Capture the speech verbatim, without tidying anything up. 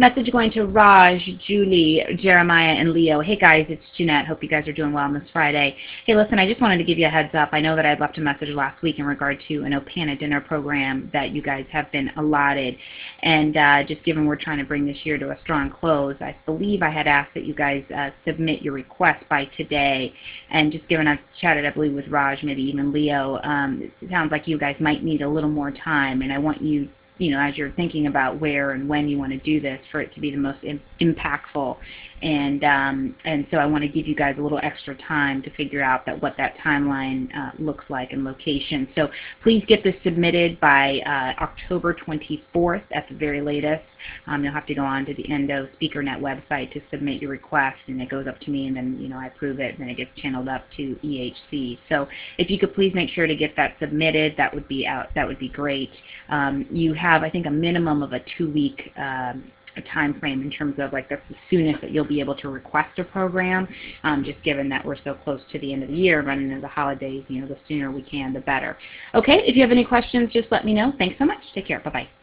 Message going to Raj, Julie, Jeremiah, and Leo. Hey guys, it's Jeanette. Hope you guys are doing well on this Friday. Hey, listen, I just wanted to give you a heads up. I know that I left a message last week in regard to an Opana dinner program that you guys have been allotted. And uh, just given we're trying to bring this year to a strong close, I believe I had asked that you guys uh, submit your request by today. And just given I've chatted, I believe, with Raj, maybe even Leo, um, it sounds like you guys might need a little more time. And I want you you know, as you're thinking about where and when you want to do this, for it to be the most im impactful. And um, and so I want to give you guys a little extra time to figure out that what that timeline uh, looks like and location. So please get this submitted by uh, October twenty-fourth at the very latest. Um, you'll have to go on to the Endo SpeakerNet website to submit your request, and it goes up to me, and then you know I approve it, and then it gets channeled up to E H C. So if you could please make sure to get that submitted, that would be out. That would be great. Um, you have, I think, a minimum of a two-week um, time frame in terms of like that's the soonest that you'll be able to request a program. Um, just given that we're so close to the end of the year, running into the holidays, you know, the sooner we can, the better. Okay, if you have any questions, just let me know. Thanks so much. Take care. Bye bye.